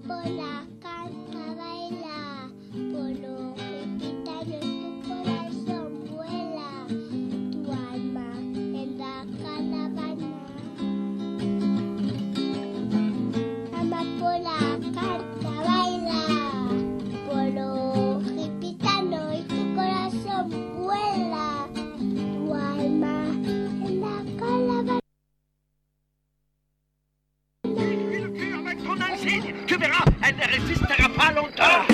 Amapola canta, baila, por los repitanos tu corazón vuela, tu alma en la caravana. Amapola canta, baila, por los repitanos tu corazón vuela, tu alma en la caravana. Avec ton insigne, tu verras, elle ne résistera pas longtemps.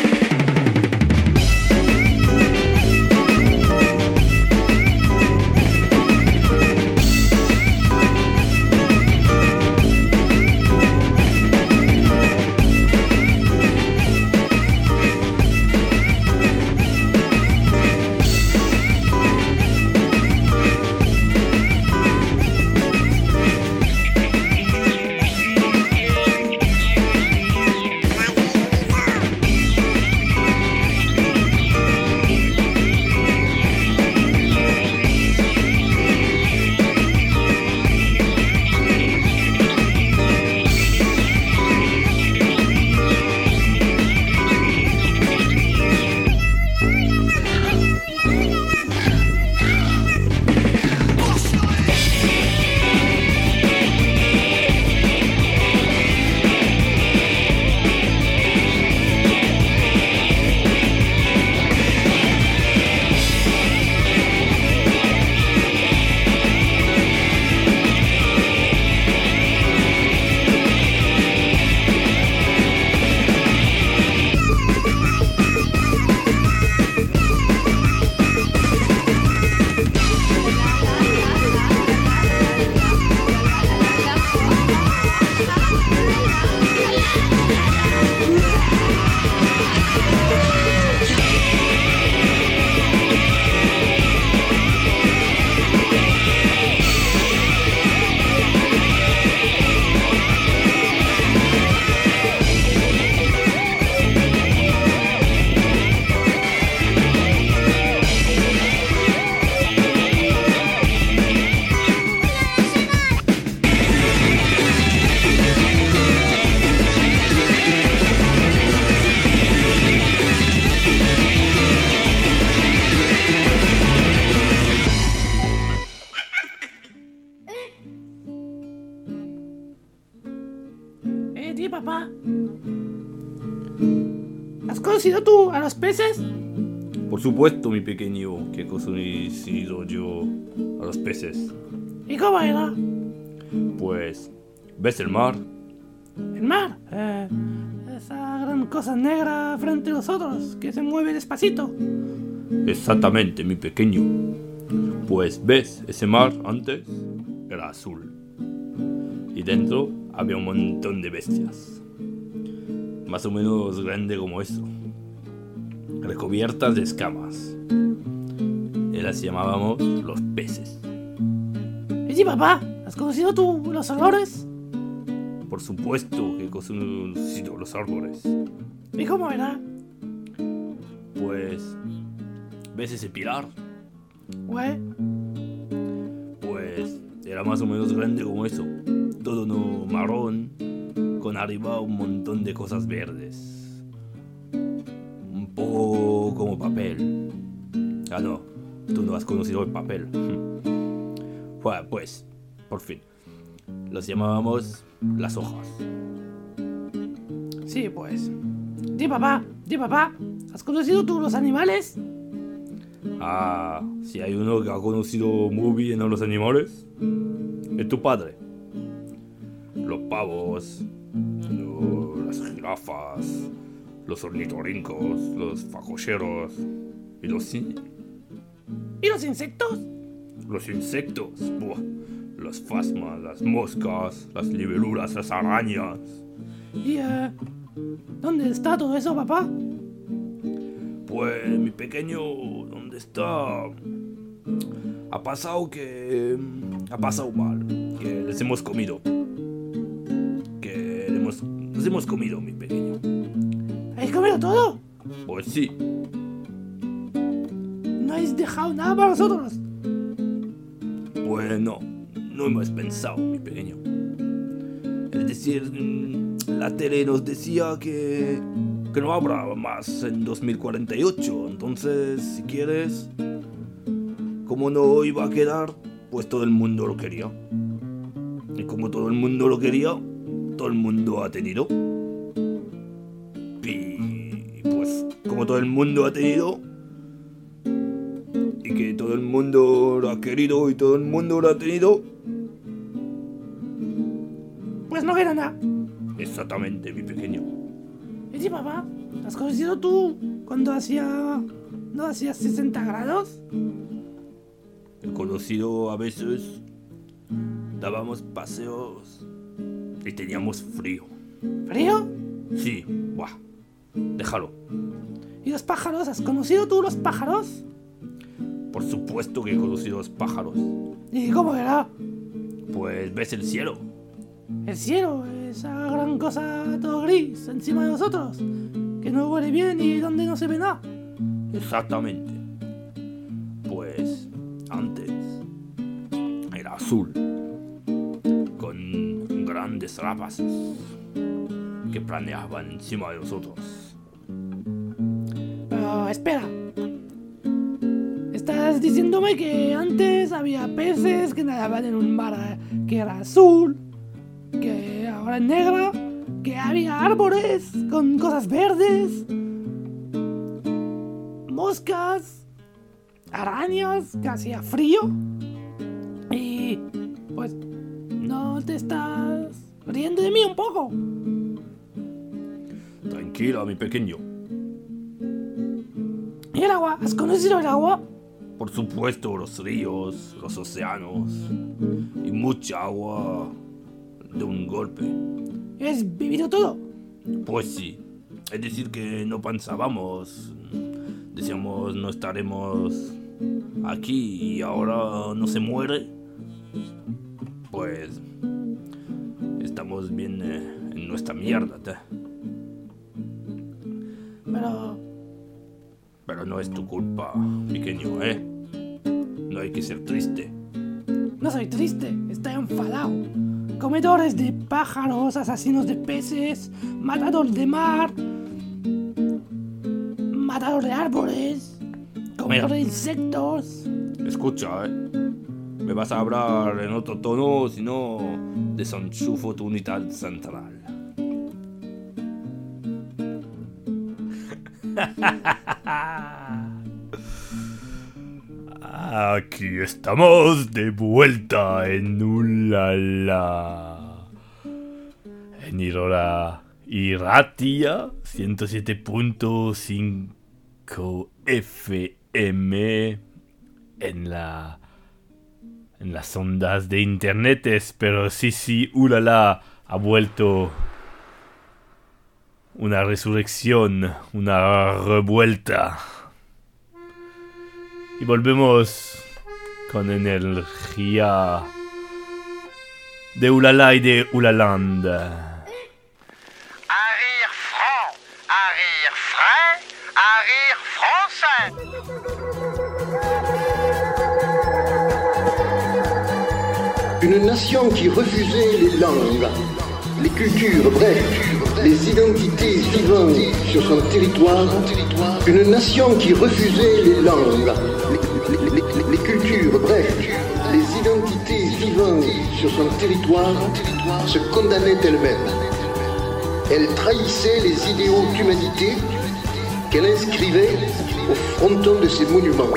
Di papá, ¿has conocido tú a los peces? Por supuesto, mi pequeño, que he conocido yo a los peces. ¿Y cómo era? Pues, ¿ves el mar? El mar, esa gran cosa negra frente a nosotros que se mueve despacito. Exactamente, mi pequeño. Pues, ¿ves ese mar antes? Era azul. Y dentro había un montón de bestias. Más o menos grande como eso. Recubiertas de escamas. Y las llamábamos los peces. ¿Y sí, papá? ¿Has conocido tú los olores? Por supuesto que he conocido los árboles. ¿Y cómo era? Pues, ¿ves ese pilar? Güey, Pues era más o menos grande como eso. Todo no marrón, con arriba un montón de cosas verdes. Un poco como papel. Ah, no, tú no has conocido el papel. Pues, por fin, los llamábamos las hojas. sí, pues. Di papá, ¿has conocido tú los animales? Ah, si hay uno que ha conocido muy bien a los animales, es tu padre. Los pavos, las jirafas, los ornitorrincos, los facocheros y los ¿Y los insectos? insectos. Buah, las fasmas, las moscas, las libélulas, las arañas. ¿Y dónde está todo eso, papá? Pues mi pequeño, ¿dónde está? Ha pasado mal, que les hemos comido. Nos hemos comido, mi pequeño. ¿Habéis comido todo? Pues sí. ¿No habéis dejado nada para nosotros? Pues no hemos pensado, mi pequeño. Es decir, la tele nos decía que no habrá más en 2048. Entonces, si quieres, como no iba a quedar, pues todo el mundo lo quería. Y como todo el mundo lo quería, todo el mundo ha tenido. Y pues, como todo el mundo ha tenido, y que todo el mundo lo ha querido y todo el mundo lo ha tenido, Pues no queda nada. exactamente, mi pequeño. ¿Y sí, papá? ¿Has conocido tú cuando no hacía 60 grados? He conocido a veces, dábamos paseos y teníamos frío. ¿Frío? Sí, buah, déjalo. ¿Y los pájaros? ¿Has conocido tú los pájaros? Por supuesto que he conocido a los pájaros. ¿Y cómo era? Pues ves el cielo. El cielo, esa gran cosa todo gris encima de nosotros, que no huele bien y donde no se ve nada. Exactamente. Pues antes era azul, con grandes rapaces que planeaban encima de nosotros. Pero espera. Estás diciéndome que antes había peces que nadaban en un mar que era azul, que ahora es negra, que había árboles con cosas verdes, moscas, arañas, que hacía frío. Y pues, ¿no te estás riendo de mí un poco? Tranquila, mi pequeño. ¿Y el agua? ¿Has conocido el agua? Por supuesto, los ríos, los océanos y mucha agua de un golpe. ¿Has vivido todo? Pues sí, es decir que no pensábamos, decíamos no estaremos aquí y ahora no se muere. Pues estamos bien en nuestra mierda, Pero no es tu culpa, pequeño, No hay que ser triste. No soy triste, estoy enfadado. Comedores de pájaros, asesinos de peces, matador de mar, matador de árboles, comedor de insectos. Escucha, me vas a hablar en otro tono, si no desenchufo tu unidad central. Aquí estamos de vuelta en Ulala. En Irola Irratia 107.5 FM en las ondas de internetes, pero sí, Ulala ha vuelto. Una resurrección, una revuelta. Y volvemos con energía de Ulala y de Ulaland. Un rire franc, un rire frais, un rire français. Une nation qui refusait les langues, les cultures, bref, les identités vivant sur son territoire. Une nation qui refusait les langues, les cultures, bref, les identités vivant sur son territoire se condamnait elle-même. Elle trahissait les idéaux d'humanité qu'elle inscrivait au fronton de ses monuments.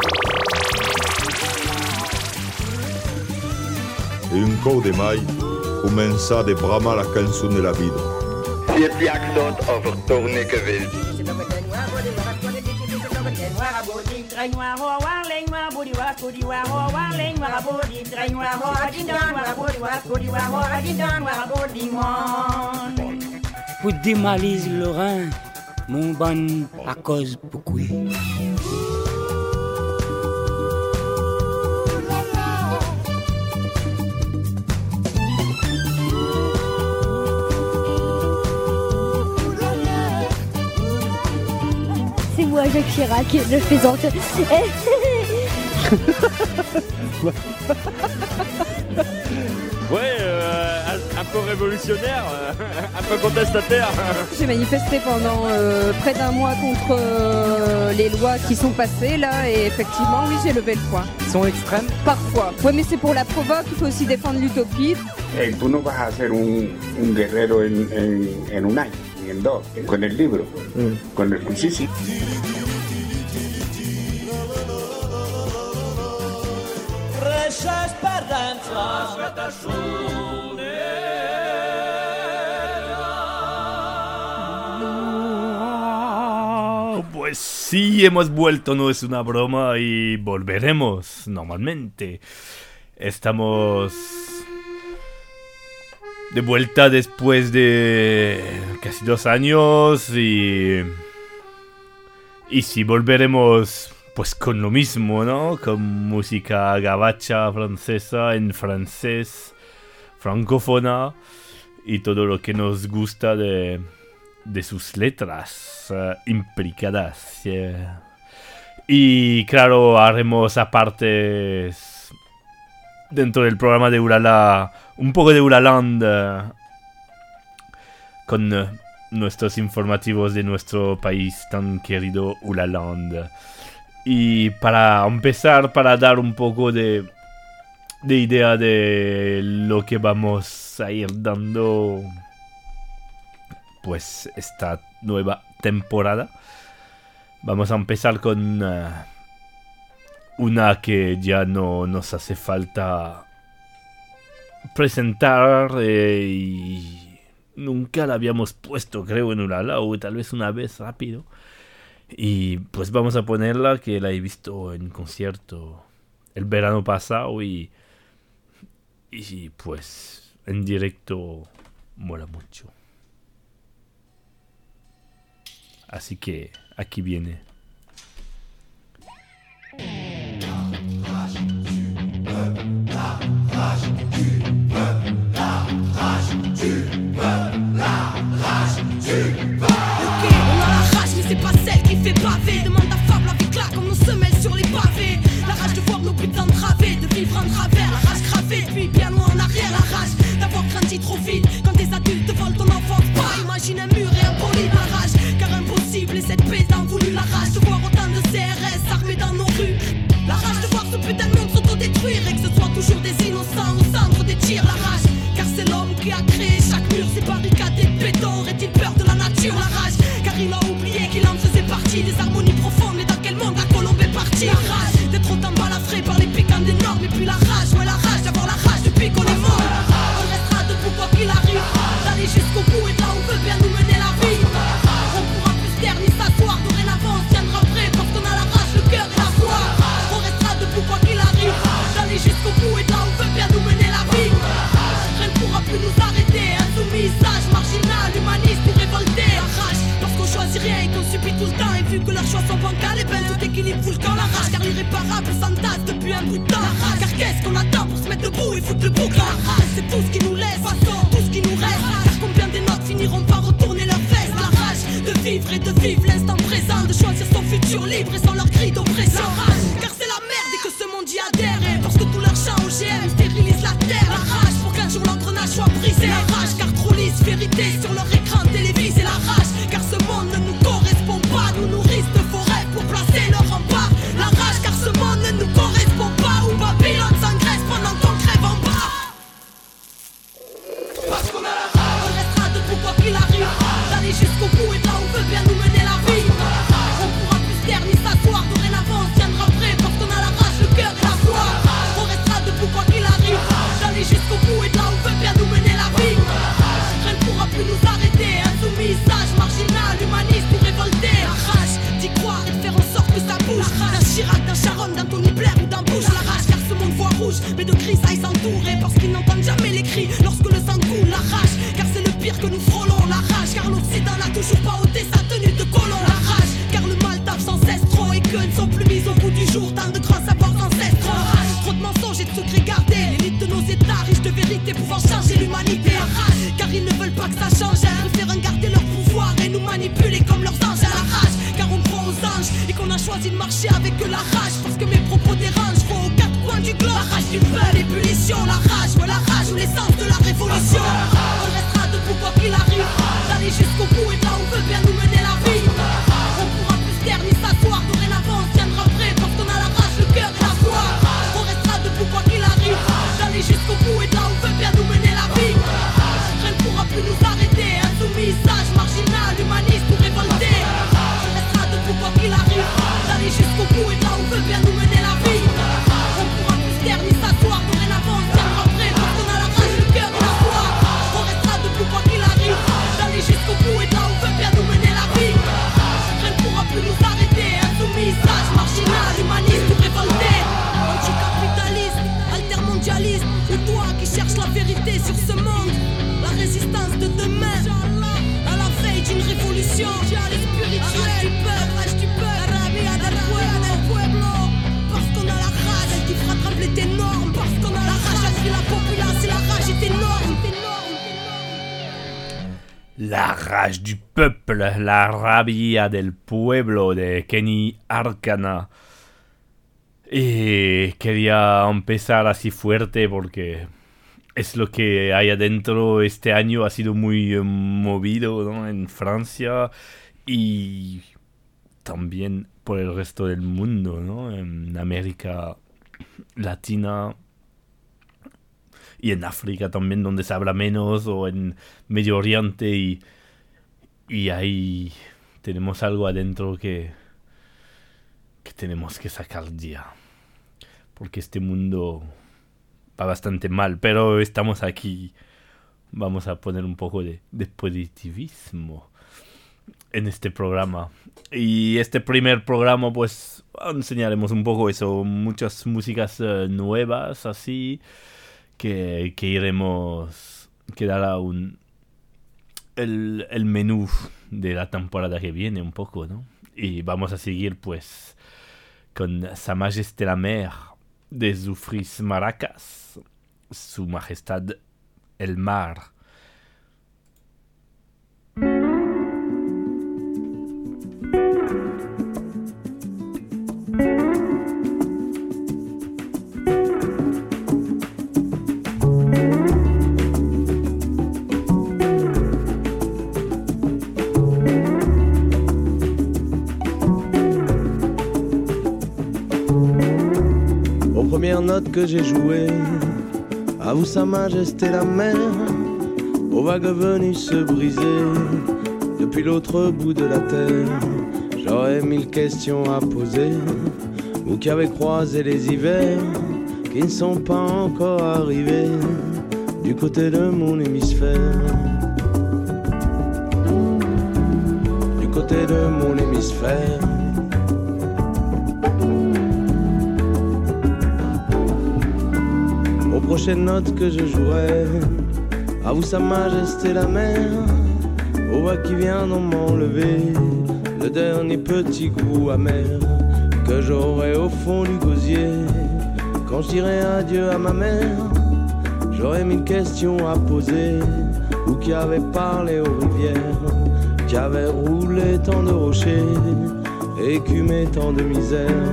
E un cor de mai comença de bramar la cançó de la vida. C'est plus accent overtourné que vil. Pour démalise le Rhin, mon ban à cause beaucoup. C'est moi, Jacques Chirac, je plaisante. Ouais, un peu révolutionnaire, un peu contestataire. J'ai manifesté pendant près d'un mois contre les lois qui sont passées là et effectivement oui j'ai levé le poing. Ils sont extrêmes? Parfois. Ouais mais c'est pour la provoque, il faut aussi défendre l'utopie. Hey, tú no vas a ser un guerrero en un año, ni en dos, con el libro, con el cuchillo. Pues sí, hemos vuelto, no es una broma y volveremos normalmente. Estamos de vuelta después de casi 2 años y sí volveremos pues con lo mismo, ¿no? Con música gabacha francesa en francés, francófona y todo lo que nos gusta de sus letras implicadas. Y claro, haremos aparte dentro del programa de Urala un poco de Uraland con nuestros informativos de nuestro país tan querido Uraland. Y para empezar, para dar un poco de idea de lo que vamos a ir dando pues esta nueva temporada, vamos a empezar con una que ya no nos hace falta presentar y nunca la habíamos puesto, creo, en Urala, o tal vez una vez rápido. Y pues vamos a ponerla, que la he visto en concierto el verano pasado y pues en directo mola mucho. Así que aquí viene. C'est pas celle qui fait baver. Demande à Fab la vie claque comme nos semelles sur les pavés. La rage de voir nos putains través, de vivre en travers. La rage gravée depuis bien loin en arrière. La rage d'avoir grandi trop vite. Quand des adultes te volent ton enfance, pas imagine un mur et un poli. La rage, car impossible et cette paix t'en voulu. La rage de voir autant de CRS armés dans nos rues. La rage de voir ce putain de monde s'autodétruire et que ce soit toujours des innocents au centre des tirs. La rage, car c'est l'homme qui a créé chaque mur. Ces barricades et béton. Aurait-il peur de la nature? La rage, car il a oublié qu'il en faisait partie. Des harmonies profondes, mais dans quel monde la colombe est partie? La rage d'être autant balafré par les piquants des normes. Et puis la rage, ouais la rage d'avoir la rage depuis qu'on est mort. On restera debout quoi qu'il arrive, d'aller jusqu'au bout et de là où veut bien nous mener la vie. On pourra plus se taire ni s'asseoir, dorénavant on tiendra prêt parce qu'on a la rage, le cœur et la foi. On restera debout quoi qu'il arrive, d'aller jusqu'au bout et de là où veut bien nous mener la vie. Rien ne pourra plus nous arrêter, insoumis, sage, marginal, humaniste ou révolté. La rage, parce qu'on choisit rien et qu'on subit tout le temps. Et vu que leurs choix sont bancals, et ben tout équilibre fout le camp. La rage, car l'irréparable s'entasse depuis un bout de temps. La rage, car qu'est-ce qu'on attend pour se mettre debout et foutre le bouc? La rage, c'est tout ce qui nous laisse, tout ce qui nous reste. Car combien des notes finiront par retourner leurs fesses? La rage, de vivre et de vivre l'instant présent, de choisir son futur libre et sans leur cri d'oppression. La rage, car c'est la merde et que ce monde y adhère. Et parce que tout leur chant OGM stérilise la terre. La rage, pour qu'un jour l'engrenage soit brisé. La rage, car trop lisse vérité sur leur écran télévisé. La rage, car ce monde ne nous correspond pas. Nous nourrissent de forêts pour placer leur rempart. La rage, car ce monde ne nous correspond pas. Où Babylone s'engraisse pendant qu'on crève en bas. Parce qu'on a la rage, on restera debout quoi qu'il arrive, d'aller jusqu'au bout et de là où veut bien nous mener la vie. On pourra plus se taire ni s'asseoir, dorénavant on tiendra prêt parce qu'on a la rage, le cœur et la foi. On restera debout quoi qu'il arrive, d'aller jusqu'au bout et de là où veut bien nous mener la vie. Rien ne pourra plus nous arrêter, insoumis, sage, marginal, humaniste ou révolté. La rage d'y croire et de faire en sorte que ça bouge. D'un Chirac, d'un Sharon, d'un Tony Blair ou d'un Bush. La rage car ce monde voit rouge, mais de grisailles s'entourer parce qu'ils n'entendent jamais les cris lorsque le sang coule. La rage car c'est le pire que nous frôlons. La rage car l'Occident n'a toujours pas ôté sa tenue de colon. La rage car le mal tape sans cesse trop et que ne sont plus mis au bout du jour tant de grands savoirs ancestraux. La rage, trop de mensonges et de secrets gardés. L'élite de nos états riches de vérité pouvant changer l'humanité. La rage car ils ne veulent pas que ça change. Ils préfèrent garder leur pouvoir et nous manipuler comme leurs anges. La rage car on croit aux anges et qu'on a choisi de marcher avec eux. La rage parce que mes propos dérangent. Faut aux quatre coins du globe. La rage du peuple, l'ébullition. La rage, ouais la rage ou l'essence de la révolution. toi qui cherche la vérité sur ce monde, la résistance de demain, à la veille d'une révolution, la rage du peuple, la rabia del pueblo, parce qu'on a la rage, elle qui fera trembler tes normes, parce qu'on a la rage, elle crie la populace et la rage est énorme. La rage du peuple, la rabia del pueblo de Kenny Arcana. Y quería empezar así fuerte porque es lo que hay adentro. Este año ha sido muy movido, ¿no? En Francia y también por el resto del mundo, ¿no? En América Latina y en África también, donde se habla menos, o en Medio Oriente, y ahí tenemos algo adentro que tenemos que sacar ya, porque este mundo va bastante mal, pero estamos aquí. Vamos a poner un poco de positivismo en este programa. Y este primer programa, pues enseñaremos un poco eso, muchas músicas nuevas así, que iremos, que dará el menú de la temporada que viene un poco, ¿no? Y vamos a seguir pues con Sa Majesté la Mer de Zufris Maracas, Su Majestad el Mar. Première note que j'ai jouée, à vous Sa Majesté la Mer, aux vagues venues se briser depuis l'autre bout de la terre. J'aurais 1000 questions à poser, vous qui avez croisé les hivers qui ne sont pas encore arrivés du côté de mon hémisphère. Du côté de mon hémisphère. Prochaine note que je jouerai, à vous Sa Majesté la Mer, au vent qui vient d'en m'enlever le dernier petit goût amer que j'aurai au fond du gosier quand je dirai adieu à ma mère. J'aurai 1000 questions à poser, vous qui avez parlé aux rivières, qui avez roulé tant de rochers, écumé tant de misère.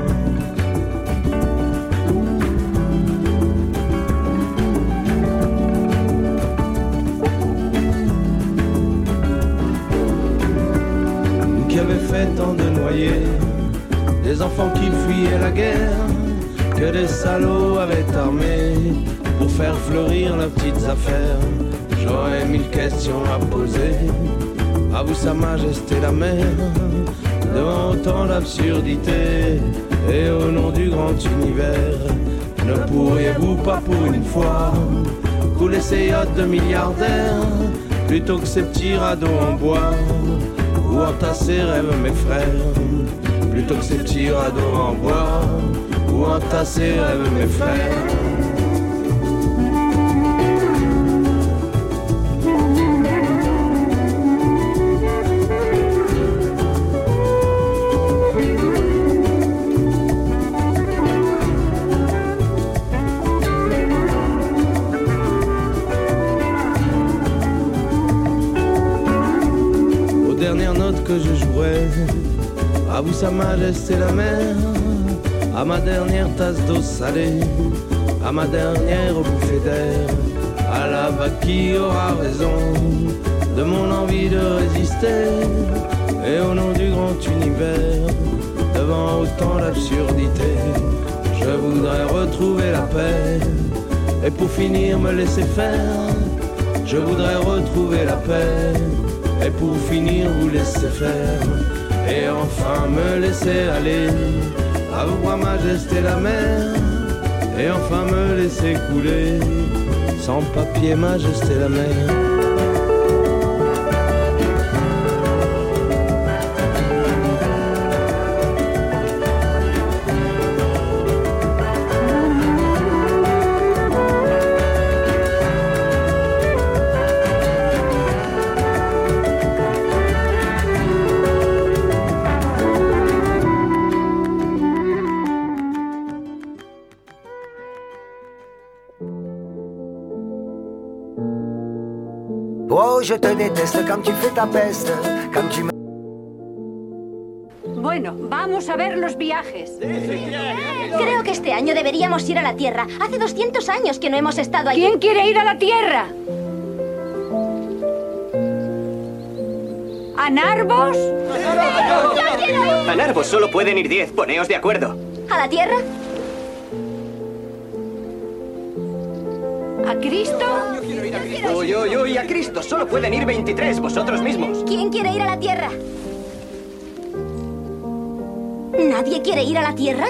Tant de noyés, des enfants qui fuyaient la guerre, que des salauds avaient armé pour faire fleurir leurs petites affaires. J'aurais 1000 questions à poser, à vous Sa Majesté la Mer, devant autant d'absurdités et au nom du grand univers. Ne pourriez-vous pas pour une fois couler ces yachts de milliardaires plutôt que ces petits radeaux en bois? Ou entasser rêvent mes frères, plutôt que ces petits radeaux en bois, ou entasser rêvent mes frères. Que je jouerai, à vous Sa Majesté la Mer, à ma dernière tasse d'eau salée, à ma dernière bouffée d'air, à la vague qui aura raison de mon envie de résister, et au nom du grand univers, devant autant d'absurdité, je voudrais retrouver la paix, et pour finir me laisser faire, je voudrais retrouver la paix, et pour finir vous laisser faire, et enfin me laisser aller, à vous Majesté la Mer, et enfin me laisser couler, sans papier Majesté la Mer. Oh, je te déteste quand tu fais ta peste, quand tu me... Bueno, vamos a ver los viajes. Creo que este año deberíamos ir a la Tierra. Hace 200 años que no hemos estado allí. ¿Quién quiere ir a la Tierra? ¿A Narvos? A Narvos solo pueden ir 10, poneos de acuerdo. ¿A la Tierra? ¿A Cristo? Uy, a Cristo solo pueden ir 23, vosotros mismos. ¿Quién quiere ir a la Tierra? ¿Nadie quiere ir a la Tierra?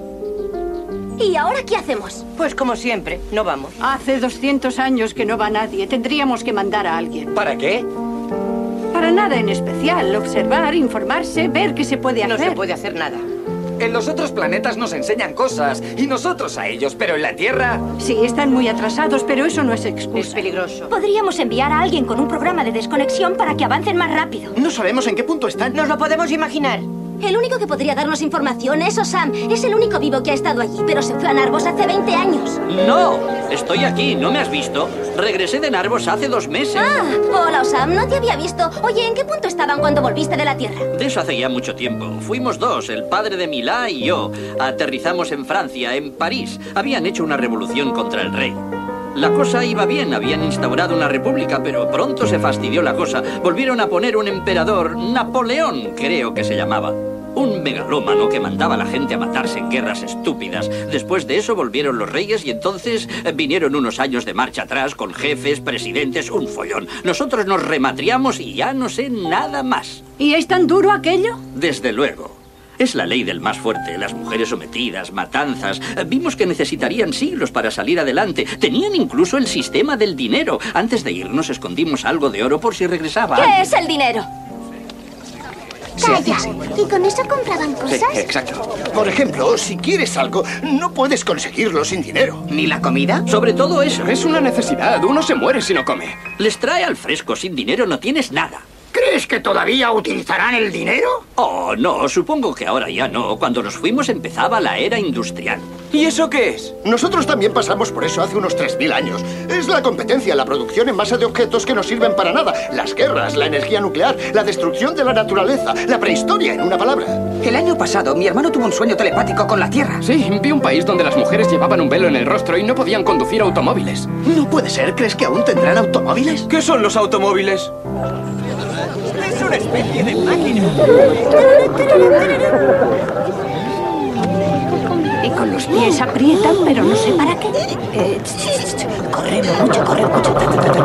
¿Y ahora qué hacemos? Pues como siempre, no vamos. Hace 200 años que no va nadie. Tendríamos que mandar a alguien. ¿Para qué? Para nada en especial. Observar, informarse, ver qué se puede hacer. No se puede hacer nada. En los otros planetas nos enseñan cosas y nosotros a ellos, pero en la Tierra... Sí, están muy atrasados, pero eso no es excusa. Es peligroso. Podríamos enviar a alguien con un programa de desconexión para que avancen más rápido. No sabemos en qué punto están. Nos lo podemos imaginar. El único que podría darnos información es Osam. Es el único vivo que ha estado allí, pero se fue a Narvos hace 20 años. ¡No! Estoy aquí, ¿no me has visto? Regresé de Narvos hace 2 meses. Ah, hola Osam, no te había visto. Oye, ¿en qué punto estaban cuando volviste de la Tierra? De eso hace ya mucho tiempo. Fuimos 2, el padre de Milá y yo. Aterrizamos en Francia, en París. Habían hecho una revolución contra el rey. La cosa iba bien, habían instaurado una república, pero pronto se fastidió la cosa. Volvieron a poner un emperador, Napoleón, creo que se llamaba. Un megalómano que mandaba a la gente a matarse en guerras estúpidas. Después de eso volvieron los reyes y entonces vinieron unos años de marcha atrás con jefes, presidentes, un follón. Nosotros nos rematriamos y ya no sé nada más. ¿Y es tan duro aquello? Desde luego. Es la ley del más fuerte, las mujeres sometidas, matanzas. Vimos que necesitarían siglos para salir adelante. Tenían incluso el sistema del dinero. Antes de irnos escondimos algo de oro por si regresaba. ¿Qué es el dinero? Calla. ¿Y con eso compraban cosas? Sí, exacto. Por ejemplo, si quieres algo, no puedes conseguirlo sin dinero. ¿Ni la comida? Sobre todo eso. Es una necesidad. Uno se muere si no come. Les trae al fresco. Sin dinero no tienes nada. ¿Crees que todavía utilizarán el dinero? Oh, no, supongo que ahora ya no. Cuando nos fuimos empezaba la era industrial. ¿Y eso qué es? Nosotros también pasamos por eso hace unos 3000 años. Es la competencia, la producción en masa de objetos que no sirven para nada. Las guerras, la energía nuclear, la destrucción de la naturaleza, la prehistoria, en una palabra. El año pasado, mi hermano tuvo un sueño telepático con la Tierra. Sí, vi un país donde las mujeres llevaban un velo en el rostro y no podían conducir automóviles. No puede ser, ¿crees que aún tendrán automóviles? ¿Qué son los automóviles? Es una especie de máquina. Y con los pies aprietan, pero no sé para qué. Corremos mucho, corremos mucho.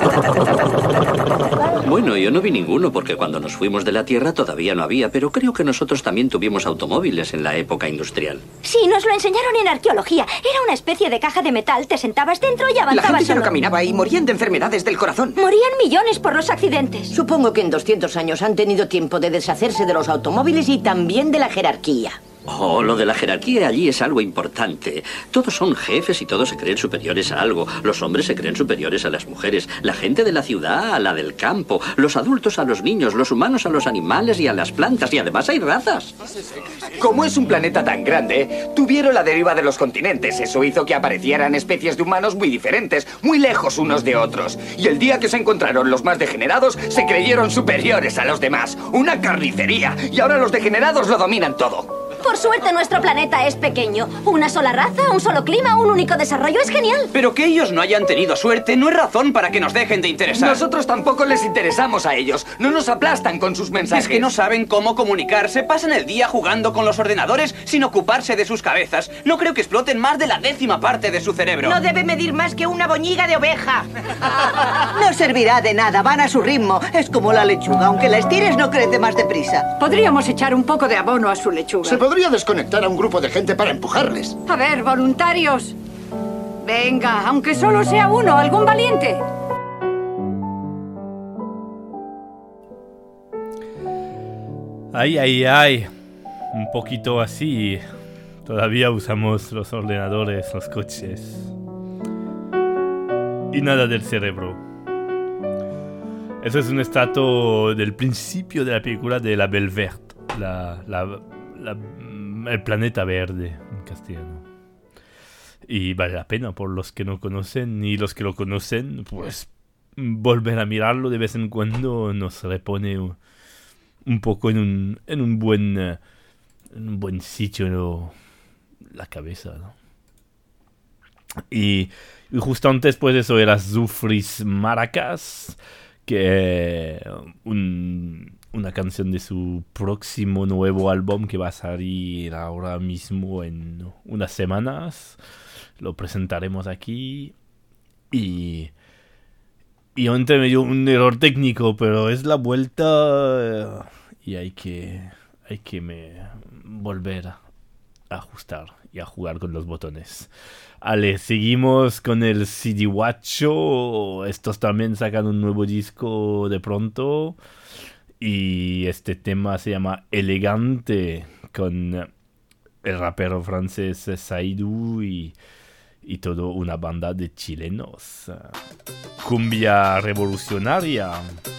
Bueno, yo no vi ninguno porque cuando nos fuimos de la Tierra todavía no había, pero creo que nosotros también tuvimos automóviles en la época industrial. Sí, nos lo enseñaron en arqueología. Era una especie de caja de metal, te sentabas dentro y avanzabas. La gente ya solo. no caminaba y morían de enfermedades del corazón. Morían millones por los accidentes. Supongo que en 200 años han tenido tiempo de deshacerse de los automóviles y también de la jerarquía. Oh, lo de la jerarquía allí es algo importante. Todos son jefes y todos se creen superiores a algo. Los hombres se creen superiores a las mujeres, la gente de la ciudad a la del campo, los adultos a los niños, los humanos a los animales y a las plantas, y además hay razas. Como es un planeta tan grande, tuvieron la deriva de los continentes. Eso hizo que aparecieran especies de humanos muy diferentes, muy lejos unos de otros. Y el día que se encontraron los más degenerados, se creyeron superiores a los demás. Una carnicería. Y ahora los degenerados lo dominan todo. Por suerte nuestro planeta es pequeño. Una sola raza, un solo clima, un único desarrollo. Es genial. Pero que ellos no hayan tenido suerte no es razón para que nos dejen de interesar. Nosotros tampoco les interesamos a ellos. No nos aplastan con sus mensajes. Es que no saben cómo comunicarse. Pasan el día jugando con los ordenadores sin ocuparse de sus cabezas. No creo que exploten más de la 10ª parte de su cerebro. No debe medir más que una boñiga de oveja. No servirá de nada, van a su ritmo. Es como la lechuga, aunque la estires no crece más deprisa. Podríamos echar un poco de abono a su lechuga. Se podría desconectar a un grupo de gente para empujarles. A ver, voluntarios. Venga, aunque solo sea uno, algún valiente. Ay, ay, ay. Un poquito así. Todavía usamos los ordenadores, los coches. Y nada del cerebro. Eso es un estrato del principio de la película de La Belle Verte. El planeta verde en castellano. Y vale la pena por los que no conocen, y los que lo conocen, pues volver a mirarlo de vez en cuando nos repone un poco en un buen sitio la cabeza, ¿no? Y justo antes, pues eso era Zufris Maracas, que una canción de su próximo nuevo álbum que va a salir ahora mismo en unas semanas. Lo presentaremos aquí. Y antes me dio un error técnico, pero es la vuelta y hay que volver a ajustar y a jugar con los botones. Vale, seguimos con el CD Guacho. Estos también sacan un nuevo disco de pronto. Y este tema se llama Elegante, con el rapero francés Saidou y toda una banda de chilenos. Cumbia revolucionaria.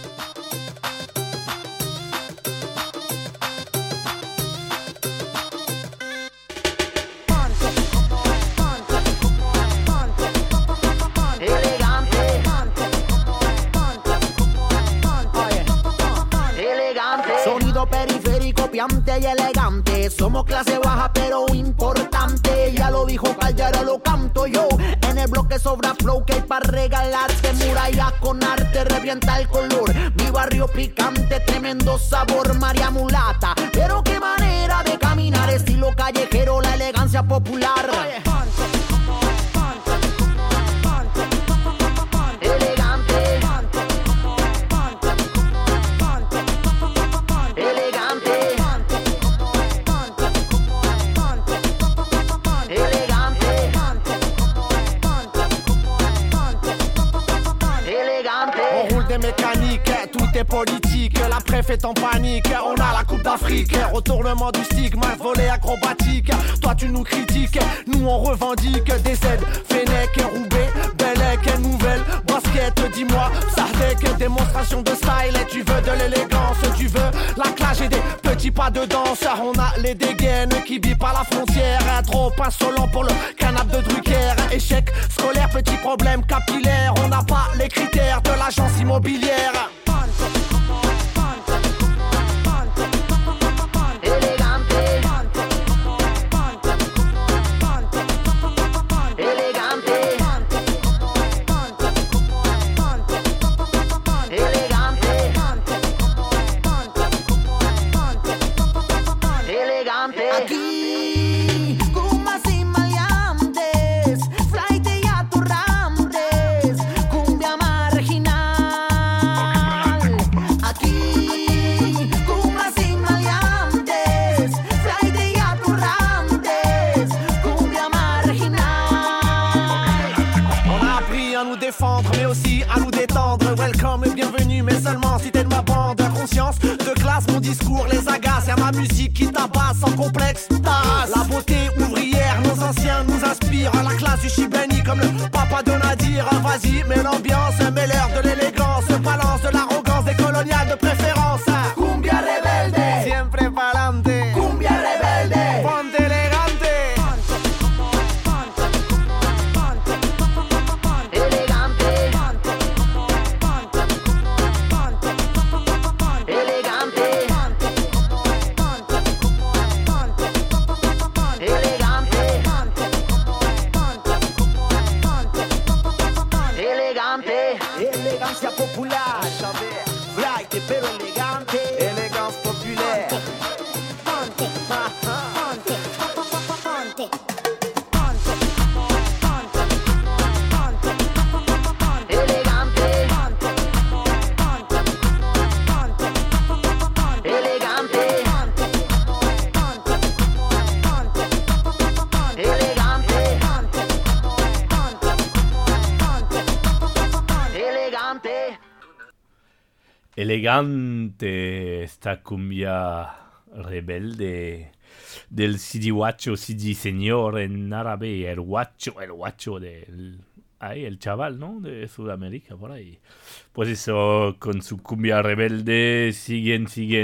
Y elegante, somos clase baja pero importante. Ya lo dijo Callara, lo canto yo. En el bloque sobra flow que hay para regalarte. Muralla con arte, revienta el color. Mi barrio picante, tremendo sabor. María Mulata, pero qué manera de caminar. Estilo callejero, la elegancia popular. Politique, la préf est en panique. On a la coupe d'Afrique, retournement du stigme, volet acrobatique. Toi tu nous critiques, nous on revendique. Des aides, Fennec, Roubaix, Bellec, nouvelle basket. Dis-moi, Sardec, démonstration de style. Tu veux de l'élégance, tu veux la clash et des petits pas de danse. On a les dégaines qui bipent à la frontière. Trop insolent pour le canapé de Drucker. Échec scolaire, petit problème capillaire. On n'a pas les critères de l'agence immobilière. Mais aussi à nous détendre. Welcome et bienvenue, mais seulement si t'es de ma bande. Conscience de classe, mon discours les agace. Y'a ma musique qui tabasse sans complexe. Tasse. La beauté ouvrière, nos anciens nous inspirent. La classe du Chibeni comme le papa de Nadir. Vas-y, mets l'ambiance, mets l'air de l'élégance. Balance de l'arrogance des coloniales de préférence. Cumbia rebelde, siempre pa'lante. Cumbia rebelde, ponte elegante. Elegancia popular, flight pero elegante, elegance populaire. Ponte, ponte, ponte, ponte, ponte, elegante, elegante, Elegante, esta cumbia rebelde del CD Guacho, CD Señor en árabe, el guacho del... Ahí, el chaval, ¿no? De Sudamérica, por ahí. Pues eso, con su cumbia rebelde, siguen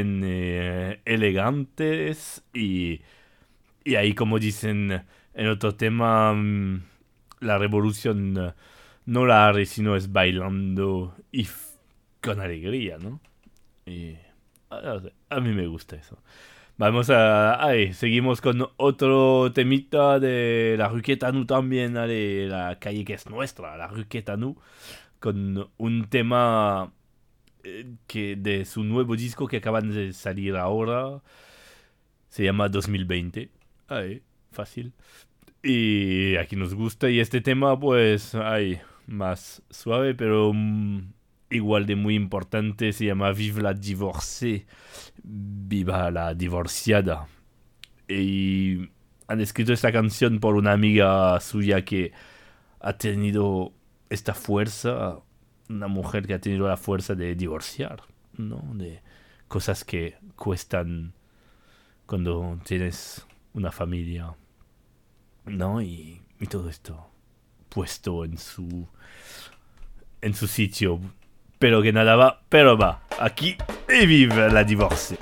elegantes y ahí, como dicen en otro tema, la revolución no la haré si no es bailando y con alegría, ¿no? Y a mí me gusta eso. Vamos seguimos con otro temita de la Rue Quétanu también, de la calle que es nuestra, la Rue Quétanu, con un tema que de su nuevo disco que acaban de salir ahora, se llama 2020, fácil, y aquí nos gusta, y este tema pues, más suave, pero igual de muy importante, se llama Vive la divorcée, viva la divorciada. Y han escrito esta canción por una amiga suya que ha tenido esta fuerza, una mujer que ha tenido la fuerza de divorciar, ¿no? De cosas que cuestan cuando tienes una familia, ¿no? Y todo esto puesto en su sitio. Pero que nada va, pero va. Aquí, et vive la divorcée.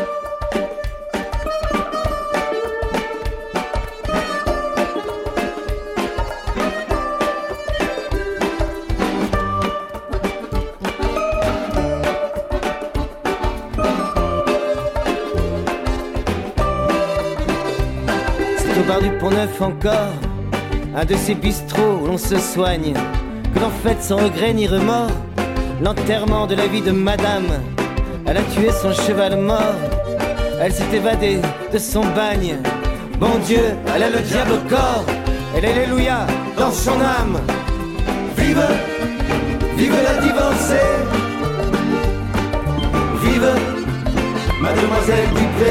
C'est au bar du Pont-Neuf encore, un de ces bistrots où l'on se soigne, que l'on fête sans regret ni remords. L'enterrement de la vie de madame, elle a tué son cheval mort, elle s'est évadée de son bagne. Bon Dieu, elle a le diable au corps, elle est alléluia dans son âme. Vive, vive la divorcée, vive Mademoiselle Dupré.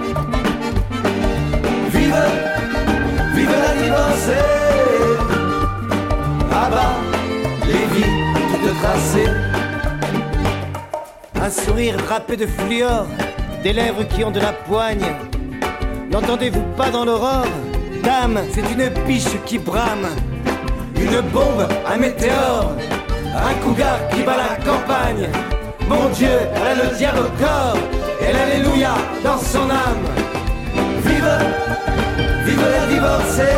Vive, vive la divorcée, à bas les vies toutes tracées. Un sourire drapé de fluor, des lèvres qui ont de la poigne. N'entendez-vous pas dans l'aurore? Dame, c'est une biche qui brame. Une bombe, un météore, un cougar qui bat la campagne. Mon Dieu, elle a le diable au corps, et l'alléluia dans son âme. Vive, vive la divorcée,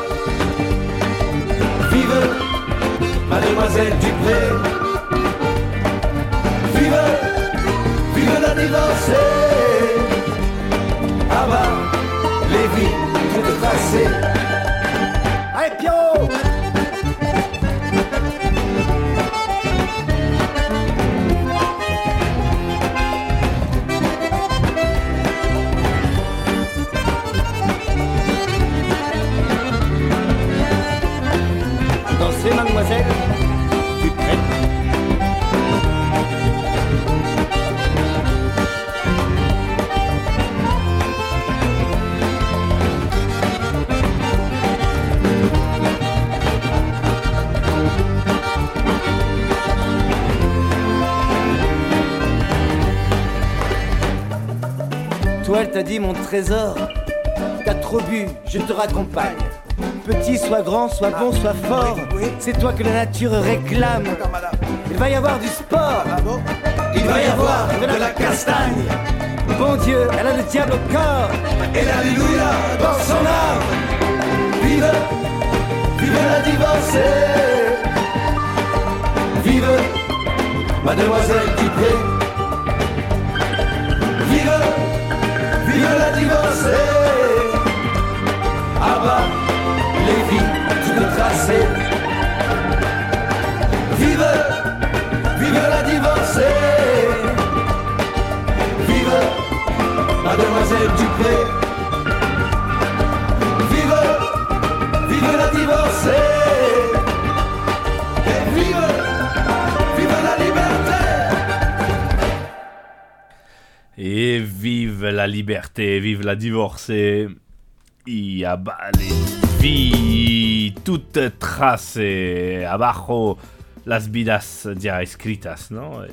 vive Mademoiselle Dupré. Vive, vive la divorcée, ah bah, les vies toutes tracées. Allez, Pierrot! Dansez, mademoiselle, tu es prête? Toi, elle t'a dit mon trésor, t'as trop bu, je te raccompagne. Petit, soit grand, soit bon, soit fort, c'est toi que la nature réclame. Il va y avoir du sport, il va y avoir de la castagne. Bon Dieu, elle a le diable au corps, et l'alléluia dans son âme. Vive, vive la divorcée, vive Mademoiselle Dupré. Vive, vive la divorcée, ah bah, les vies toutes tracées. Vive, vive la divorcée, vive Mademoiselle Dupré. Vive, vive la divorcée, et vive, vive la liberté. Et vive la liberté, vive la divorcée. Y les vies toutes tracées, abajo las vidas ya escritas, ¿no?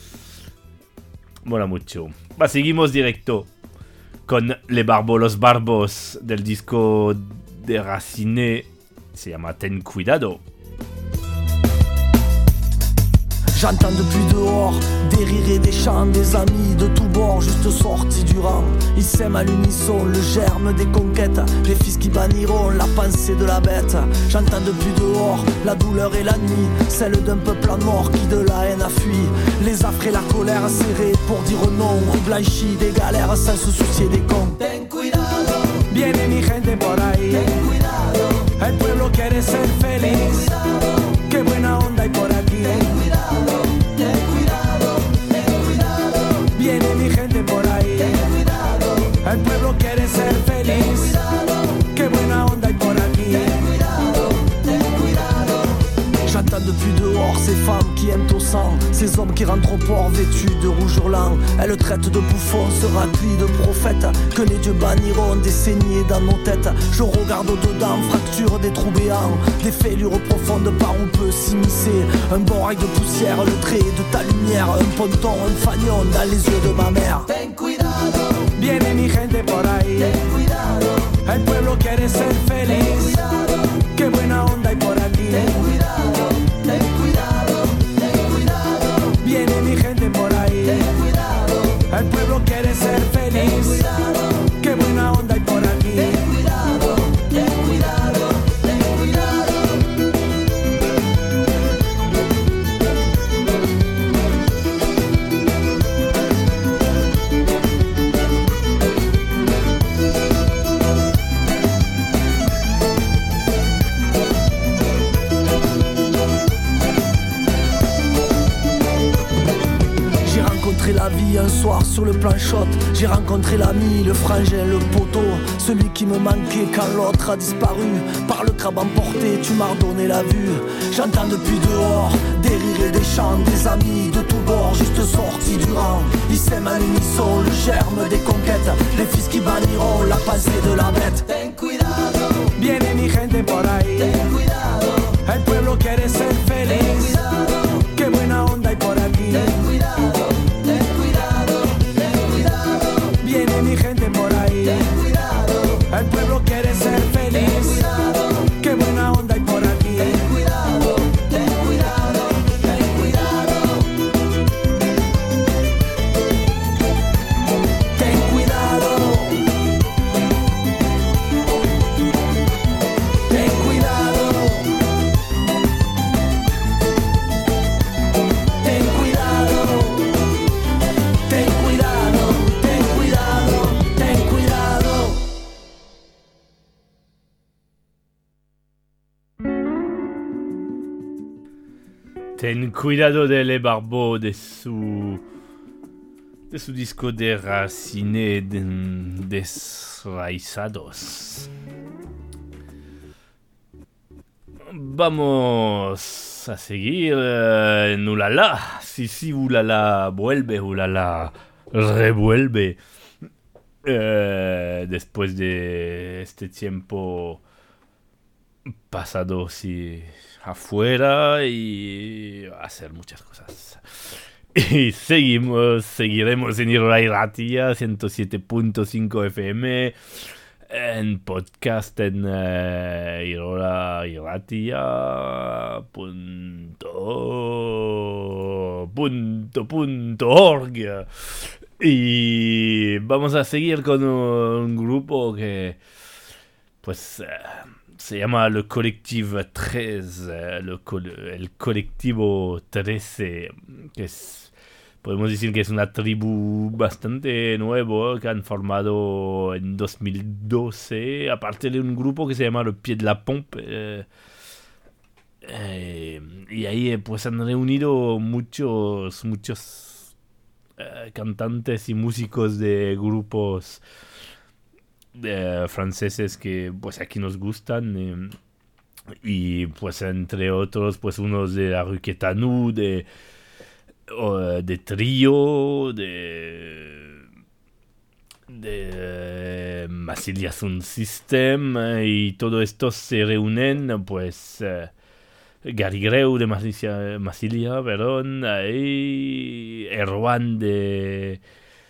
Mola mucho. Seguimos directo con Los Barbos del disco de Raciné, se llama Ten Cuidado. J'entends depuis dehors des rires et des chants, des amis de tous bords juste sortis du rang. Ils s'aiment à l'unisson, le germe des conquêtes, les fils qui banniront la pensée de la bête. J'entends depuis dehors la douleur et la nuit, celle d'un peuple à mort qui de la haine a fui. Les affres et la colère serrés pour dire non, rue blanchie des galères sans se soucier des cons. Ten cuidado, viene mi gente por ahí. Ten cuidado, el pueblo quiere ser feliz. Qué buena onda hay por aquí. Ten cuidado, ten cuidado, ten cuidado. Viene mi gente por ahí. Ten cuidado, el pueblo quiere ser feliz. Qué buena onda hay por aquí. Ten cuidado, ten cuidado. J'entends depuis dehors ces femmes qui aiment au sang, ces hommes qui rentrent au port vêtus de rouge hurlant. Elles traitent de bouffons, se raclient de prophètes, que les dieux banniront des saignées dans nos têtes. Je regarde au-dedans, fracture des trous béants, des fêlures profondes par où peut s'immiscer un bon rail de poussière, le trait de ta lumière, un ponton, un fanion dans les yeux de ma mère. Ten cuidado, viene mi gente por ahí. Ten cuidado, el pueblo quiere ser feliz. Qué buena onda hay por aquí. Ten cuidado, ten cuidado, ten cuidado. Viene mi gente por ahí. Ten cuidado, el pueblo quiere ser feliz. Qué buena onda hay por aquí. Ten cuidado, ten cuidado, ten cuidado. La vie un soir sur le plan shot. J'ai rencontré l'ami, le frangin, le poteau, celui qui me manquait quand l'autre a disparu. Par le crabe emporté, tu m'as redonné la vue. J'entends depuis dehors des rires et des chants, des amis de tous bords juste sortis du rang. Ils s'aiment à l'unisson, le germe des conquêtes, les fils qui banniront la pensée de la bête. Ten cuidado, viene mi gente por ahí. Ten cuidado, el pueblo quiere ser feliz. Ten cuidado, qué buena onda hay por aquí. Ten cuidado, ten cuidado, ten cuidado. Viene mi gente por ahí. Ten cuidado, el pueblo quiere ser feliz. Ten cuidado, qué buena onda hay por aquí. Ten cuidado, ten cuidado, ten cuidado. Ten cuidado. Ten cuidado. Ten cuidado. Ten cuidado, ten cuidado, ten cuidado. Ten cuidado de Le Barbeau de su disco de Racine Desraizados. Vamos a seguir en Ulala. Sí, Ulala vuelve, Ulala revuelve. Después de este tiempo pasado afuera y hacer muchas cosas. Y seguiremos en Irratia 107.5 FM, en podcast en irratia.org. Y vamos a seguir con un grupo que pues se llama le Collective 13, el colectivo 13, que es, podemos decir que es una tribu bastante nuevo que han formado en 2012 aparte de un grupo que se llama Le Pied de la Pompe. Y ahí pues han reunido muchos cantantes y músicos de grupos franceses que pues aquí nos gustan, y pues entre otros pues unos de la Rue Quétanou, de Trio, de Massilia Sound System, y todo esto se reúnen pues Garigreu de Massilia, perdón, y Erwan de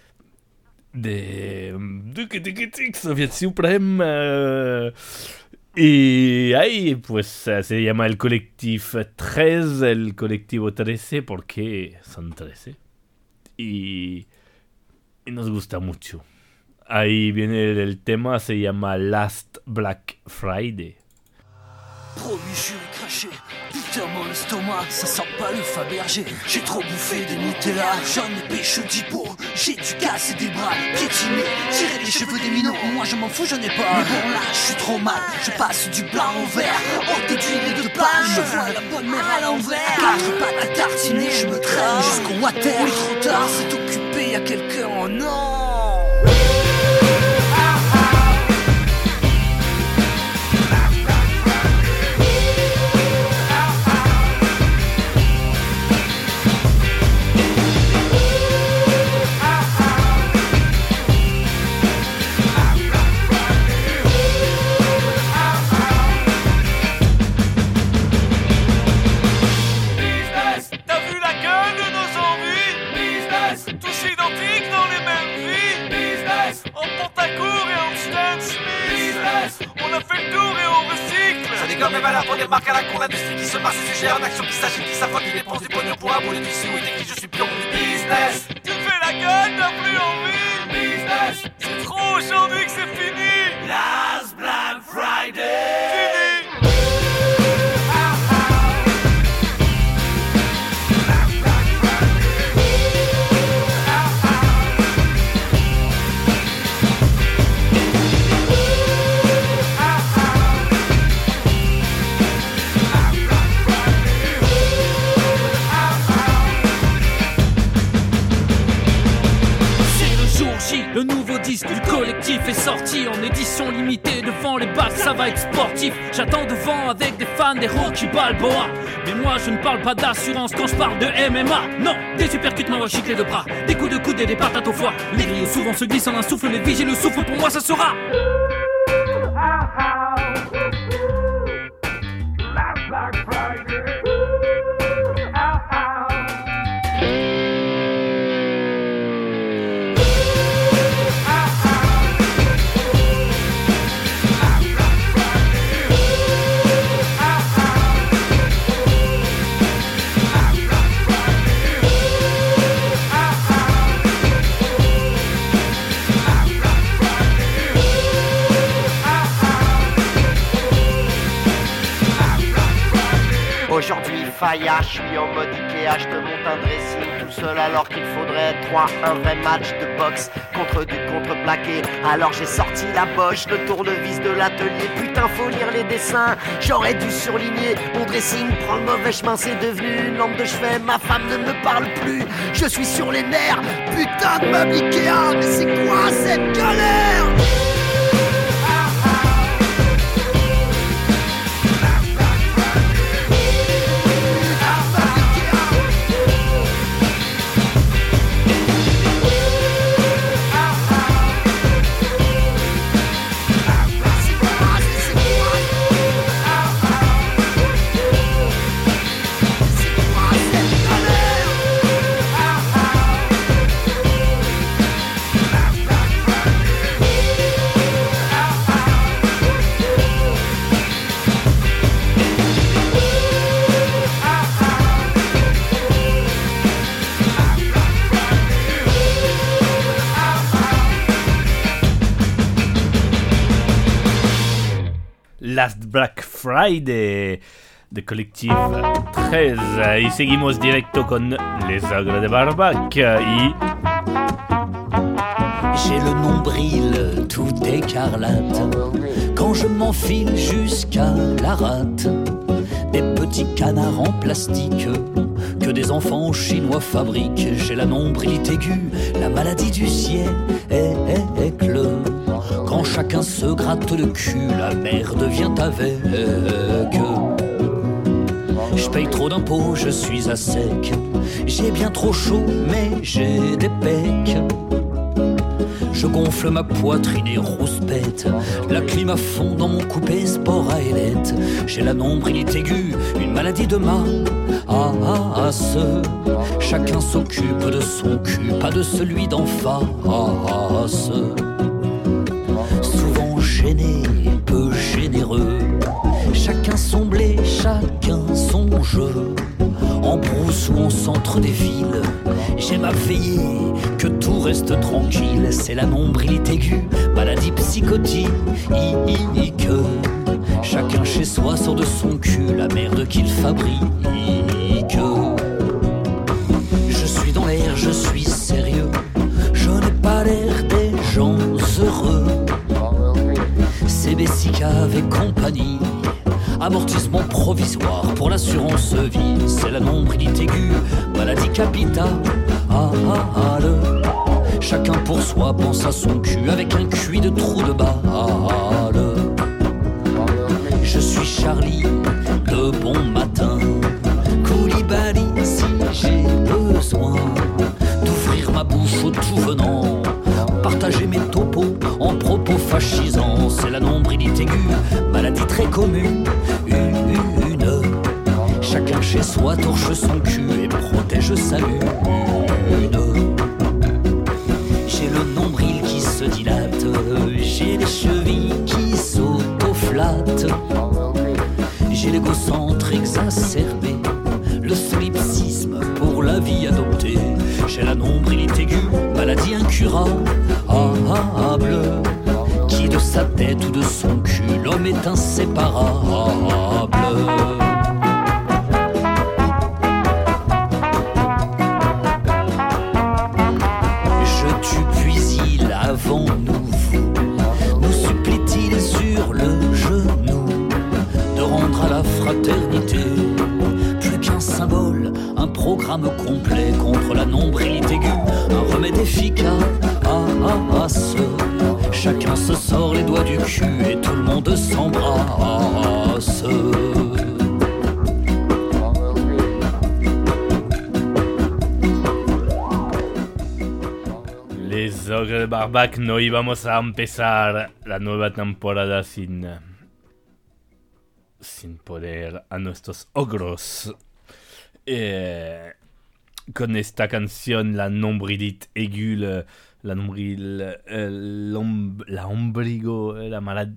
Soviet Supreme, Y ahí pues se llama el colectivo 13, el colectivo 13 porque son 13 y nos gusta mucho. Ahí viene el tema, se llama Last Black Friday. Promis, juré, craché, putain mon estomac, ça sent pas le Fabergé. J'ai trop bouffé des Nutella, j'en ai pécho 10 pots. J'ai dû casser des bras, piétiner, tirer les cheveux des minots. Moi je m'en fous, j'en ai pas. Mais bon là, je suis trop mal, je passe du blanc au vert. Ôté d'huile et de panne, je vois la bonne mère à l'envers. 4 pâtes à tartiner, je me traîne jusqu'au water. Oui, trop tard, c'est occupé, y'a quelqu'un, oh non. Comme valeurs pour des marques à la con, l'industrie qui se marche sur sujet en action, qui s'agit, qui s'affoque, qui dépense du pognon pour abouler du sou, et qui je suis pion du business. Tu me fais la gueule, t'as plus envie. Business, c'est trop aujourd'hui que c'est fini. Last Black Friday. Fini. Le nouveau disque du collectif est sorti en édition limitée devant les bacs, ça va être sportif. J'attends devant avec des fans des Rocky Balboa. Mais moi je ne parle pas d'assurance quand je parle de MMA. Non, des supercutements recyclés de bras, des coups de coude et des patates au foie. Les grilles souvent se glissent en un souffle, mais vigier le souffle pour moi ça sera Black Friday. Aujourd'hui, Faya, je suis en mode Ikea, je te monte un dressing tout seul alors qu'il faudrait 3, un vrai match de boxe contre du contreplaqué. Alors j'ai sorti la boche, le tournevis de l'atelier. Putain, faut lire les dessins, j'aurais dû surligner. Mon dressing prend le mauvais chemin, c'est devenu une lampe de chevet. Ma femme ne me parle plus, je suis sur les nerfs. Putain de meuble Ikea, mais c'est quoi cette galère? Last Black Friday de collectif 13 y seguimos directo con Les Ogres de Barbac y... J'ai le nombril tout écarlate quand je m'enfile jusqu'à la rate. Des petits canards en plastique que des enfants chinois fabriquent. J'ai la nombrilite aiguë, la maladie du siècle. Quand chacun se gratte le cul, la mer devient avec. Je paye trop d'impôts, je suis à sec. J'ai bien trop chaud, mais j'ai des pecs. Je gonfle ma poitrine et rouspète. La clim à fond dans mon coupé sport à ailette. J'ai la nombrilite aiguë, une maladie de ma Chacun s'occupe de son cul, pas de celui d'en face. Souvent j'ai gêné, peu généreux. Chacun son blé, chacun son jeu. En brousse ou en centre des villes, j'aime à veiller que tout reste tranquille. C'est la nombrilite aiguë, maladie psychotique. Chacun chez soi sort de son cul la merde qu'il fabrique. Je suis dans l'air, je suis sérieux. Je n'ai pas l'air des gens heureux. C'est Bessicave et compagnie. Amortissement provisoire pour l'assurance vie. C'est la nombrilite aiguë, maladie capitale. Chacun pour soi pense à son cul avec un cuit de trou de balle. Je suis Charlie de bon matin, Koulibaly si j'ai besoin d'ouvrir ma bouche au tout venant, partager mes topos en propos fascisants. C'est la nombrilite aiguë, maladie très commune. Chacun chez soi torche son cul et protège sa lune. J'ai le nombril qui se dilate, j'ai les chevilles qui s'autoflattent, j'ai l'égocentre exacerbé, le solipsisme pour la vie adoptée. J'ai la nombrilite aiguë, maladie incurable, qui de sa tête ou de son cul, l'homme est inséparable. Avant nous supplie-t-il sur le genou de rendre à la fraternité plus qu'un symbole, un programme complet contre la nombrilite aiguë, un remède efficace. Chacun se sort les doigts du cul et tout le monde s'embrasse. Les ogres de Barbac, no íbamos a empezar la nueva temporada sin poder a nuestros ogros. Con esta canción, la nombrilite aiguë, la nombril, la ombligo, la malad...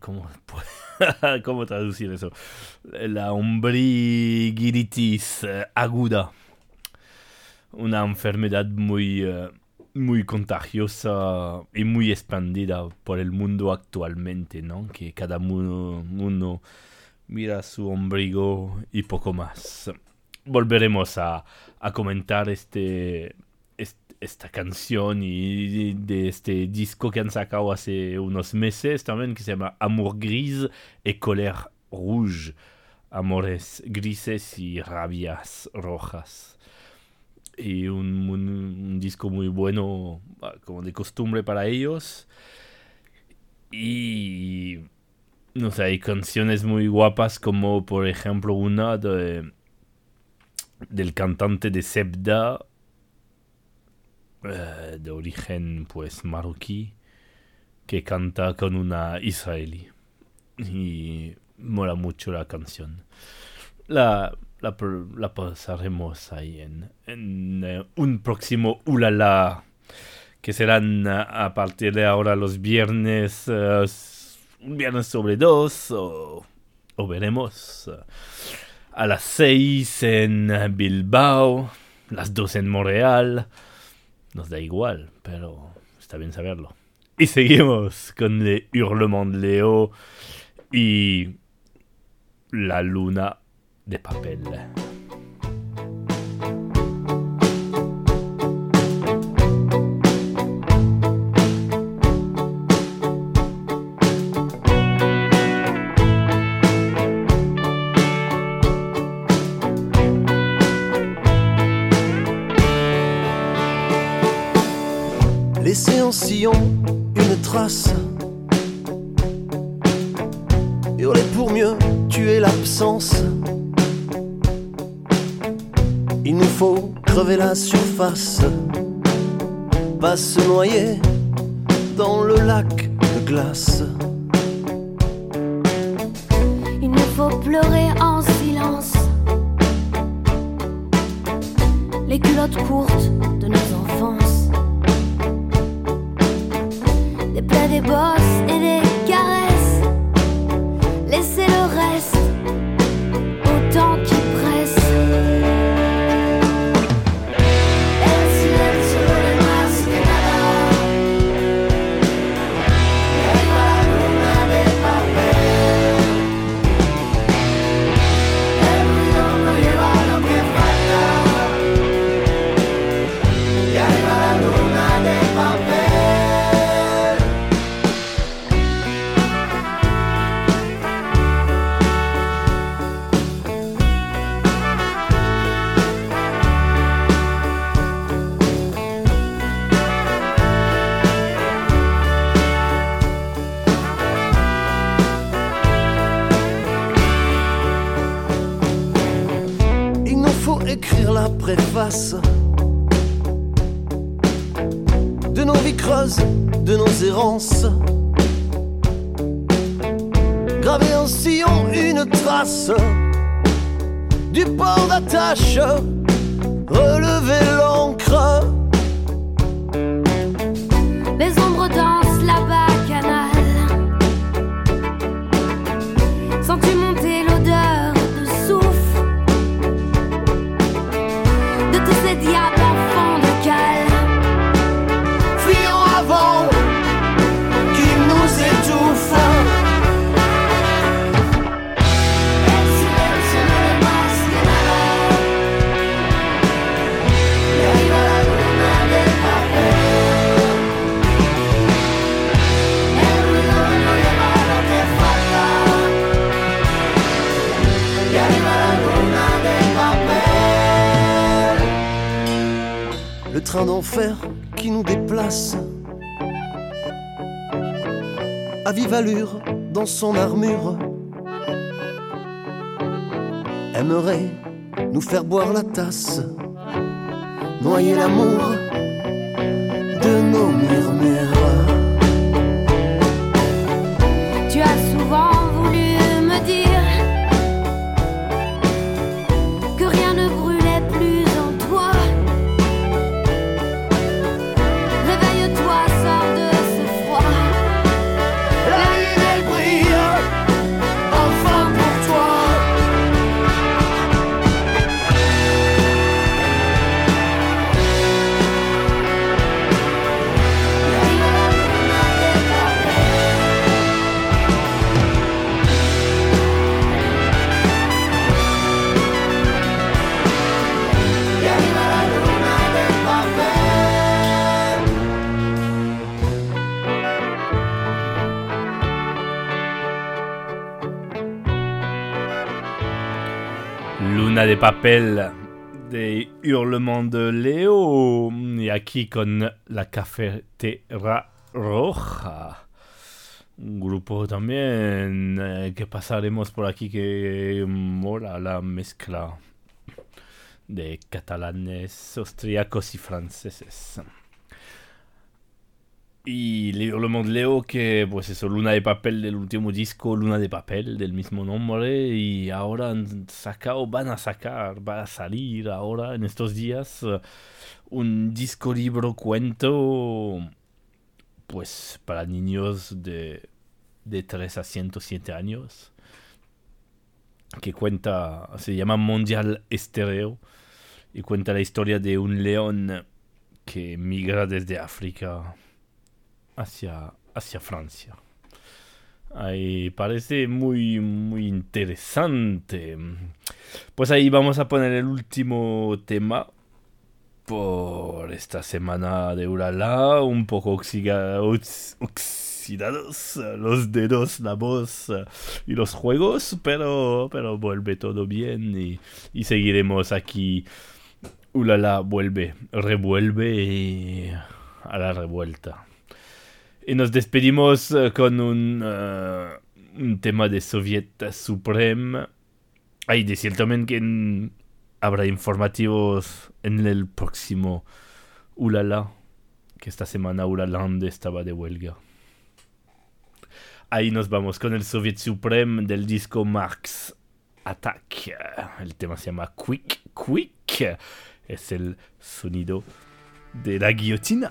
¿Cómo traducir eso? La ombriguilitis aguda. Una enfermedad muy contagiosa y muy expandida por el mundo actualmente, ¿no? Que cada uno mira su ombligo y poco más. Volveremos a comentar esta canción y de este disco que han sacado hace unos meses también, que se llama Amour Gris et Colère Rouge. Amores grises y rabias rojas. Y un disco muy bueno, como de costumbre para ellos. Y no sé, hay canciones muy guapas, como por ejemplo una del cantante de Sebda, de origen pues marroquí, que canta con una israelí. Y mola mucho la canción. La pasaremos ahí en un próximo Ulala, que serán a partir de ahora los viernes, un viernes sobre 2, o veremos, a las 6 en Bilbao, las 2 en Montreal. Nos da igual, pero está bien saberlo. Y seguimos con Le Hurlement de Léo y La Luna de papel. Laisser en sillon une trace, hurler pour mieux tuer l'absence. Il nous faut crever la surface, pas se noyer dans le lac de glace. Il nous faut pleurer en silence, les culottes courtes de nos enfances, des plaies, des bosses et des caresses. préface de nos vies creuses, de nos errances. Gravé en sillon une trace du port d'attache, relever l'ancre. Les ombres dansent là-bas, canal. Sens-tu monter l'odeur de souffle de tous ces diables enfants de cale? Fuyons avant qu'ils nous étouffent. Le train d'enfer qui nous déplace à vive allure dans son armure aimerait nous faire boire la tasse, noyer l'amour de nos murmures. Tu as souvent voulu me dire que rien ne brûlait plus en toi. Réveille-toi, sors de ce froid. La lune elle brille enfin pour toi. Luna de papel, des hurlements de Leo, y aquí con la cafetera roja. Un grupo también que pasaremos por aquí que mola la mezcla de catalanes, austríacos y franceses. Y el hurlement de Leo, que pues eso, Luna de papel del último disco, Luna de papel del mismo nombre, y ahora han sacado, va a salir ahora en estos días un disco libro cuento pues para niños de 3 a 107 años, que cuenta, se llama Mondial Estéreo, y cuenta la historia de un león que migra desde África hacia Francia. Ahí parece muy interesante. Pues ahí vamos a poner el último tema por esta semana de Urala, un poco oxidados los dedos, la voz y los juegos, pero vuelve todo bien y seguiremos aquí. Urala revuelve a la revuelta. Y nos despedimos con un tema de Soviet Supreme. Hay decir también que habrá informativos en el próximo Ulala, que esta semana Ulaland estaba de huelga. Ahí nos vamos con el Soviet Supreme del disco Marx Attack. El tema se llama Quick Quick. Es el sonido de la guillotina.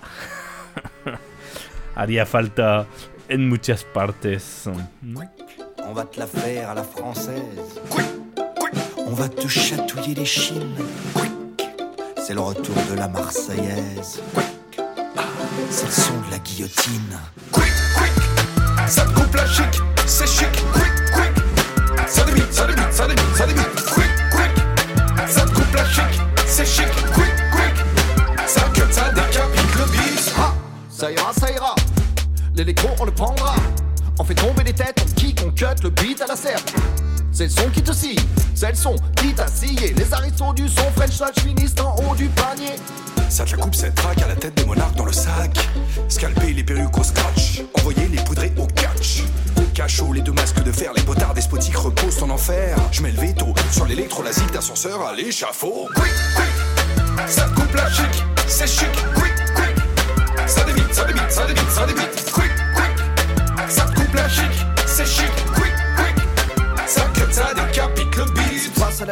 Haría falta en muchas partes. On va te la faire à la française. On va te chatouiller les chines. C'est le retour de la Marseillaise. C'est le son de la guillotine. Ça te coupe la chic, c'est chic. Ça débute, ça débute, ça débute, ça débute. Ça te coupe la chic, c'est chic. Ça cut, ça décapite le bis. Ça ira. L'électro on le prendra. On fait tomber les têtes, on kick, on cut le beat à la serre. C'est le son qui te scie, c'est le son qui t'a scié. Les aristos du son French touch finissent en haut du panier. Ça te la coupe cette traque à la tête des monarques dans le sac. Scalper les perruques au scratch, envoyer les poudrés au catch. Cachot, les deux masques de fer, les potards despotiques reposent en enfer. Je mets le veto sur l'électrolasique d'ascenseur à l'échafaud.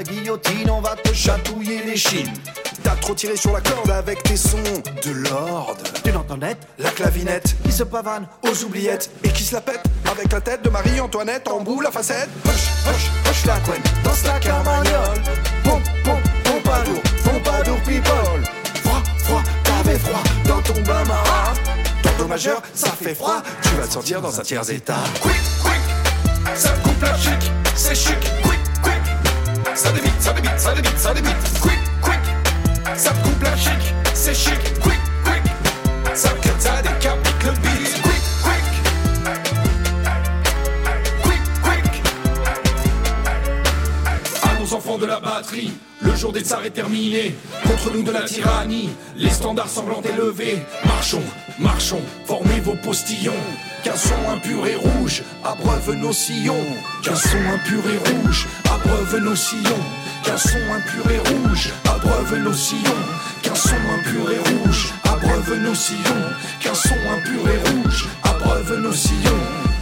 guillotine, on va te chatouiller les chines. T'as trop tiré sur la corde avec tes sons de l'ordre. Tu l'entendette, la clavinette qui se pavane aux oubliettes et qui se la pète avec la tête de Marie-Antoinette en bout la facette. Hoche, hoche, hoche la couenne, danse la carmagnole. Pom, pom, pompadour, pompadour people. Froid, froid, t'avais froid dans ton bain marin. Ton do majeur, ça fait froid, tu vas te sentir dans un tiers état. Quick, quick, ça te coupe la chic, c'est chic. Quick, quick, ça débite, ça débite, ça débite, ça débite. Quick, quick, ça te coupe la chic, c'est chic. Quick, quick, ça cut, ça décapite le beat. Quick, quick, quick, quick. À nos enfants de la batterie, le jour des tsars est terminé. Contre nous de la tyrannie, les standards semblent élevés. Marchons, marchons, formez vos postillons. Qu'un son impur et rouge abreuve nos sillons. Qu'un son impur et rouge abreuve nos sillons. Qu'un son impur et rouge abreuve nos sillons. Qu'un son impur et rouge abreuve nos sillons. Qu'un son impur et rouge abreuve nos sillons.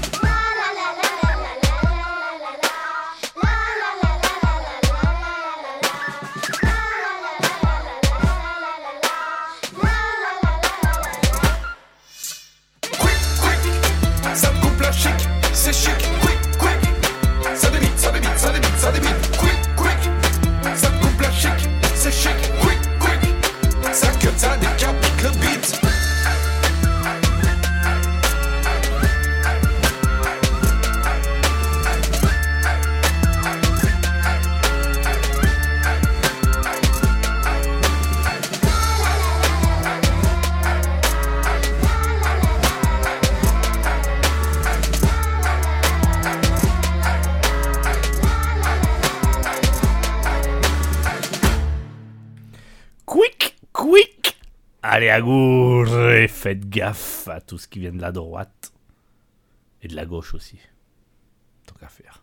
Ça te coupe la chic, c'est chic. Quick, quick, ça débite, ça débite, ça débite, ça débite. Quick, quick, ça te coupe la chic, c'est chic. Quick, quick, ça cut, ça décapite le beat. Allez, agour, et faites gaffe à tout ce qui vient de la droite et de la gauche aussi. Tant qu'à faire.